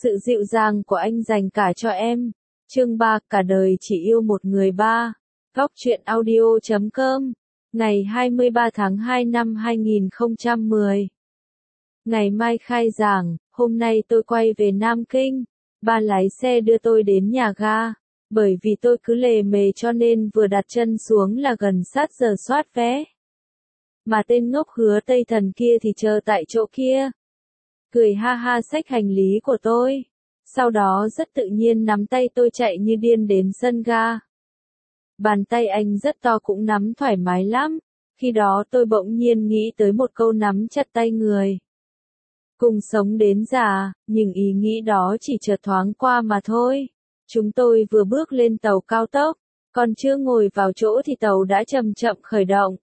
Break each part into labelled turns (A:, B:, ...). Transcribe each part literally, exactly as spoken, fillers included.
A: Sự dịu dàng của anh dành cả cho em. Chương ba, cả đời chỉ yêu một người ba. Góc truyện audio chấm com. Ngày hai mươi ba tháng hai năm hai nghìn không trăm mười. Ngày mai khai giảng, hôm nay tôi quay về Nam Kinh. Ba lái xe đưa tôi đến nhà ga. Bởi vì tôi cứ lề mề cho nên vừa đặt chân xuống là gần sát giờ soát vé. Mà tên ngốc Hứa Tây Thần kia thì chờ tại chỗ kia. Cười ha ha xách hành lý của tôi. Sau đó rất tự nhiên nắm tay tôi chạy như điên đến sân ga. Bàn tay anh rất to cũng nắm thoải mái lắm. Khi đó tôi bỗng nhiên nghĩ tới một câu nắm chặt tay người. Cùng sống đến già, nhưng ý nghĩ đó chỉ chợt thoáng qua mà thôi. Chúng tôi vừa bước lên tàu cao tốc, còn chưa ngồi vào chỗ thì tàu đã chậm chậm khởi động.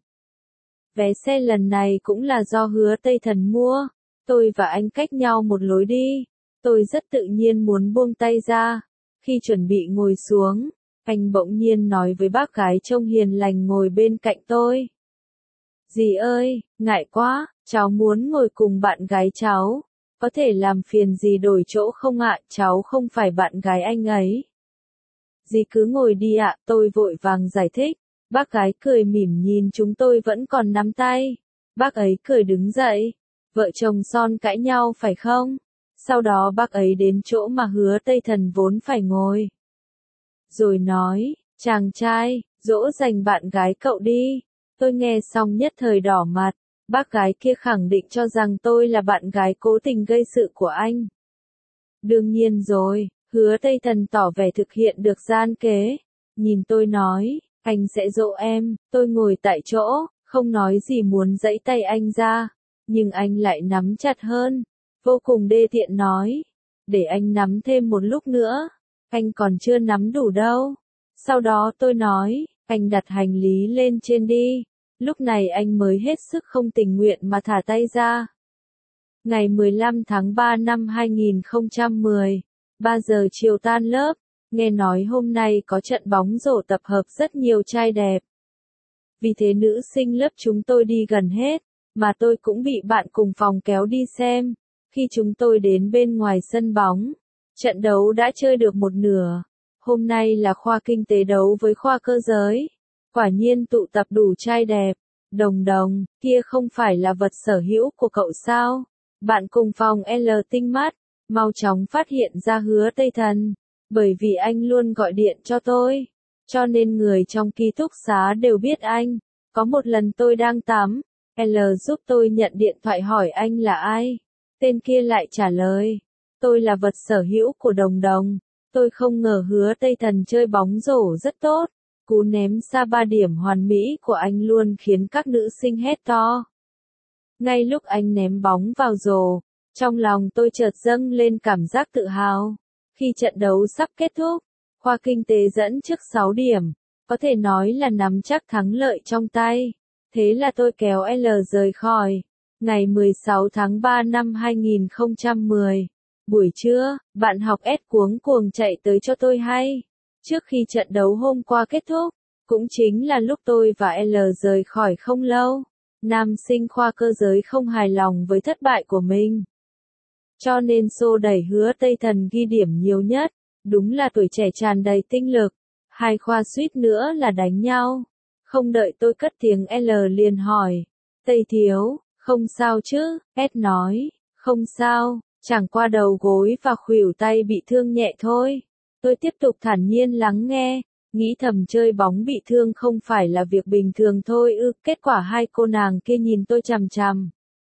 A: Vé xe lần này cũng là do Hứa Tây Thần mua. Tôi và anh cách nhau một lối đi. Tôi rất tự nhiên muốn buông tay ra. Khi chuẩn bị ngồi xuống, anh bỗng nhiên nói với bác gái trông hiền lành ngồi bên cạnh tôi. Dì ơi, ngại quá, cháu muốn ngồi cùng bạn gái cháu. Có thể làm phiền dì đổi chỗ không ạ, cháu không phải bạn gái anh ấy. Dì cứ ngồi đi ạ, tôi vội vàng giải thích. Bác gái cười mỉm nhìn chúng tôi vẫn còn nắm tay. Bác ấy cười đứng dậy. Vợ chồng son cãi nhau phải không? Sau đó bác ấy đến chỗ mà Hứa Tây Thần vốn phải ngồi. Rồi nói, chàng trai, dỗ dành bạn gái cậu đi. Tôi nghe xong nhất thời đỏ mặt. Bác gái kia khẳng định cho rằng tôi là bạn gái cố tình gây sự của anh. Đương nhiên rồi, Hứa Tây Thần tỏ vẻ thực hiện được gian kế. Nhìn tôi nói, anh sẽ dỗ em. Tôi ngồi tại chỗ, không nói gì muốn giãy tay anh ra. Nhưng anh lại nắm chặt hơn. Vô cùng đê tiện nói. Để anh nắm thêm một lúc nữa. Anh còn chưa nắm đủ đâu. Sau đó tôi nói, anh đặt hành lý lên trên đi. Lúc này anh mới hết sức không tình nguyện mà thả tay ra. Ngày mười lăm tháng ba năm hai nghìn không trăm mười. ba giờ chiều tan lớp. Nghe nói hôm nay có trận bóng rổ tập hợp rất nhiều trai đẹp. Vì thế nữ sinh lớp chúng tôi đi gần hết. Mà tôi cũng bị bạn cùng phòng kéo đi xem. Khi chúng tôi đến bên ngoài sân bóng, trận đấu đã chơi được một nửa. Hôm nay là khoa kinh tế đấu với khoa cơ giới. Quả nhiên tụ tập đủ trai đẹp. Đồng đồng, kia không phải là vật sở hữu của cậu sao? Bạn cùng phòng L tinh mắt, mau chóng phát hiện ra Hứa Tây Thần. Bởi vì anh luôn gọi điện cho tôi. Cho nên người trong ký túc xá đều biết anh. Có một lần tôi đang tắm. L giúp tôi nhận điện thoại hỏi anh là ai. Tên kia lại trả lời. Tôi là vật sở hữu của đồng đồng. Tôi không ngờ Hứa Tây Thần chơi bóng rổ rất tốt. Cú ném xa ba điểm hoàn mỹ của anh luôn khiến các nữ sinh hét to. Ngay lúc anh ném bóng vào rổ, trong lòng tôi chợt dâng lên cảm giác tự hào. Khi trận đấu sắp kết thúc, khoa kinh tế dẫn trước sáu điểm. Có thể nói là nắm chắc thắng lợi trong tay. Thế là tôi kéo L rời khỏi. Ngày mười sáu tháng ba năm hai nghìn không trăm mười. Buổi trưa, bạn học S cuống cuồng chạy tới cho tôi hay. Trước khi trận đấu hôm qua kết thúc, cũng chính là lúc tôi và L rời khỏi không lâu. Nam sinh khoa cơ giới không hài lòng với thất bại của mình. Cho nên xô đẩy Hứa Tây Thần ghi điểm nhiều nhất. Đúng là tuổi trẻ tràn đầy tinh lực. Hai khoa suýt nữa là đánh nhau. Không đợi tôi cất tiếng L liền hỏi. Tây thiếu, không sao chứ? S nói, không sao, chẳng qua đầu gối và khuỷu tay bị thương nhẹ thôi. Tôi tiếp tục thản nhiên lắng nghe, nghĩ thầm chơi bóng bị thương không phải là việc bình thường thôi ư. Kết quả hai cô nàng kia nhìn tôi chằm chằm.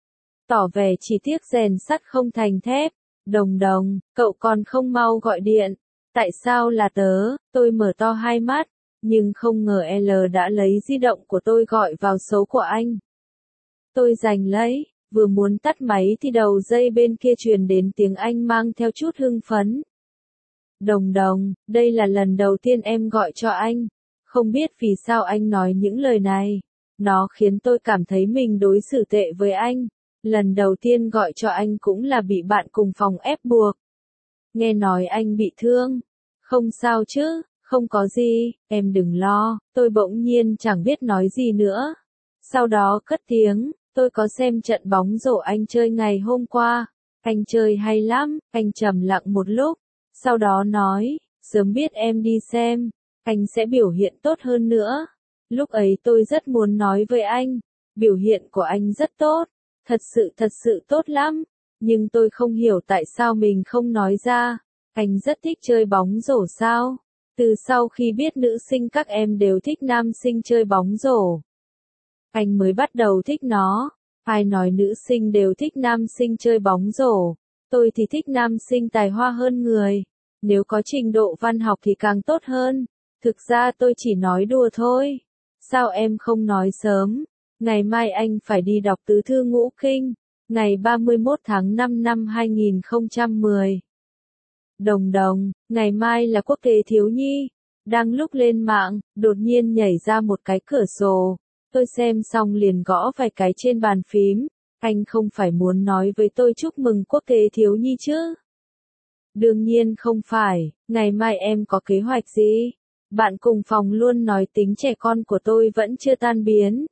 A: Tỏ vẻ chỉ tiếc rèn sắt không thành thép. Đồng đồng, cậu còn không mau gọi điện. Tại sao là tớ? Tôi mở to hai mắt. Nhưng không ngờ L đã lấy di động của tôi gọi vào số của anh. Tôi giành lấy, vừa muốn tắt máy thì đầu dây bên kia truyền đến tiếng Anh mang theo chút hưng phấn. Đồng đồng, đây là lần đầu tiên em gọi cho anh. Không biết vì sao anh nói những lời này. Nó khiến tôi cảm thấy mình đối xử tệ với anh. Lần đầu tiên gọi cho anh cũng là bị bạn cùng phòng ép buộc. Nghe nói anh bị thương. Không sao chứ, không có gì, em đừng lo. Tôi bỗng nhiên chẳng biết nói gì nữa. Sau đó cất tiếng, tôi có xem trận bóng rổ anh chơi ngày hôm qua. Anh chơi hay lắm, anh trầm lặng một lúc, sau đó nói, sớm biết em đi xem, anh sẽ biểu hiện tốt hơn nữa. Lúc ấy tôi rất muốn nói với anh, biểu hiện của anh rất tốt, thật sự thật sự tốt lắm, nhưng tôi không hiểu tại sao mình không nói ra. Anh rất thích chơi bóng rổ sao? Từ sau khi biết nữ sinh các em đều thích nam sinh chơi bóng rổ, anh mới bắt đầu thích nó. Ai nói nữ sinh đều thích nam sinh chơi bóng rổ, tôi thì thích nam sinh tài hoa hơn người, nếu có trình độ văn học thì càng tốt hơn. Thực ra tôi chỉ nói đùa thôi. Sao em không nói sớm? Ngày mai anh phải đi đọc tứ thư ngũ kinh, ngày ba mươi mốt tháng năm năm hai nghìn không trăm mười. Đồng đồng, ngày mai là quốc tế thiếu nhi. Đang lúc lên mạng, đột nhiên nhảy ra một cái cửa sổ. Tôi xem xong liền gõ vài cái trên bàn phím. Anh không phải muốn nói với tôi chúc mừng quốc tế thiếu nhi chứ? Đương nhiên không phải, ngày mai em có kế hoạch gì? Bạn cùng phòng luôn nói tính trẻ con của tôi vẫn chưa tan biến.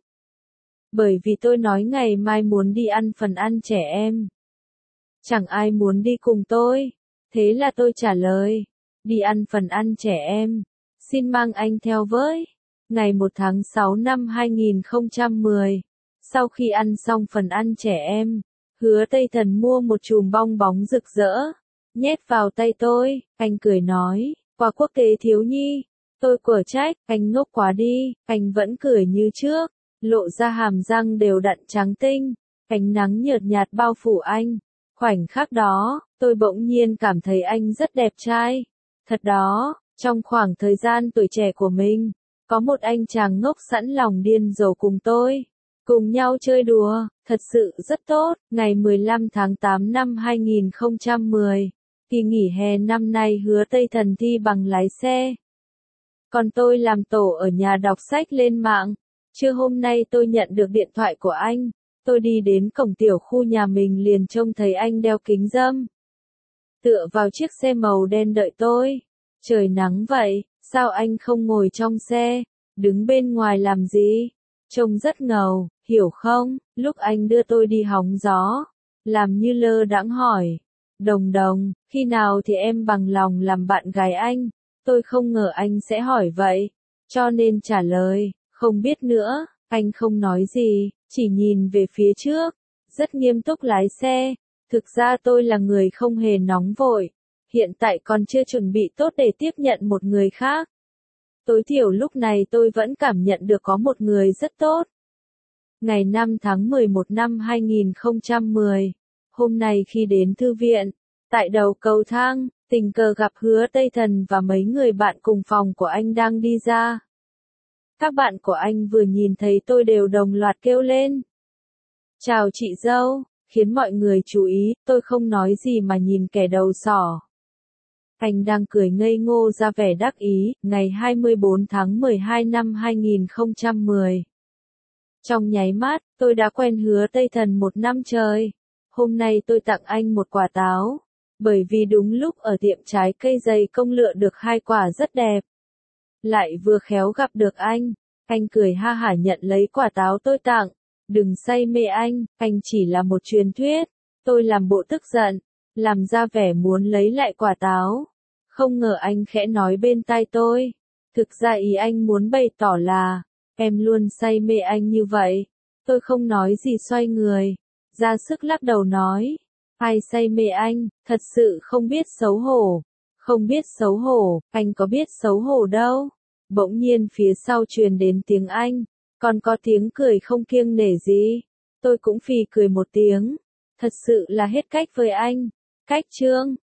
A: Bởi vì tôi nói ngày mai muốn đi ăn phần ăn trẻ em. Chẳng ai muốn đi cùng tôi. Thế là tôi trả lời, đi ăn phần ăn trẻ em, xin mang anh theo với. Ngày một tháng sáu năm hai nghìn không trăm mười, sau khi ăn xong phần ăn trẻ em, Hứa Tây Thần mua một chùm bong bóng rực rỡ, nhét vào tay tôi, anh cười nói, quà quốc tế thiếu nhi. Tôi quở trách, anh ngốc quá đi, anh vẫn cười như trước, lộ ra hàm răng đều đặn trắng tinh, ánh nắng nhợt nhạt bao phủ anh. Khoảnh khắc đó, tôi bỗng nhiên cảm thấy anh rất đẹp trai. Thật đó, trong khoảng thời gian tuổi trẻ của mình, có một anh chàng ngốc sẵn lòng điên rồ cùng tôi, cùng nhau chơi đùa, thật sự rất tốt. Ngày mười lăm tháng tám năm hai nghìn không trăm mười, kỳ nghỉ hè năm nay Hứa Tây Thần thi bằng lái xe. Còn tôi làm tổ ở nhà đọc sách lên mạng. Trưa hôm nay tôi nhận được điện thoại của anh. Tôi đi đến cổng tiểu khu nhà mình liền trông thấy anh đeo kính râm, tựa vào chiếc xe màu đen đợi tôi. Trời nắng vậy, sao anh không ngồi trong xe, đứng bên ngoài làm gì? Trông rất ngầu, hiểu không? Lúc anh đưa tôi đi hóng gió, làm như lơ đãng hỏi, Đồng Đồng, khi nào thì em bằng lòng làm bạn gái anh? Tôi không ngờ anh sẽ hỏi vậy, cho nên trả lời, không biết nữa. Anh không nói gì, chỉ nhìn về phía trước, rất nghiêm túc lái xe. Thực ra tôi là người không hề nóng vội, hiện tại còn chưa chuẩn bị tốt để tiếp nhận một người khác. Tối thiểu lúc này tôi vẫn cảm nhận được có một người rất tốt. Ngày năm tháng mười một năm hai nghìn không trăm mười, hôm nay khi đến thư viện, tại đầu cầu thang, tình cờ gặp Hứa Tây Thần và mấy người bạn cùng phòng của anh đang đi ra. Các bạn của anh vừa nhìn thấy tôi đều đồng loạt kêu lên, chào chị dâu, khiến mọi người chú ý. Tôi không nói gì mà nhìn kẻ đầu sỏ. Anh đang cười ngây ngô ra vẻ đắc ý. Ngày hai mươi bốn tháng mười hai năm hai nghìn không trăm mười. Trong nháy mắt, tôi đã quen Hứa Tây Thần một năm trời. Hôm nay tôi tặng anh một quả táo, bởi vì đúng lúc ở tiệm trái cây dày công lựa được hai quả rất đẹp. Lại vừa khéo gặp được anh, anh cười ha hả nhận lấy quả táo tôi tặng. Đừng say mê anh, anh chỉ là một truyền thuyết. Tôi làm bộ tức giận, làm ra vẻ muốn lấy lại quả táo. Không ngờ anh khẽ nói bên tai tôi. Thực ra ý anh muốn bày tỏ là, em luôn say mê anh như vậy. Tôi không nói gì xoay người, ra sức lắc đầu nói, ai say mê anh, thật sự không biết xấu hổ. Không biết xấu hổ, anh có biết xấu hổ đâu. Bỗng nhiên phía sau truyền đến tiếng anh, còn có tiếng cười không kiêng nể gì. Tôi cũng phì cười một tiếng, thật sự là hết cách với anh. Cách chương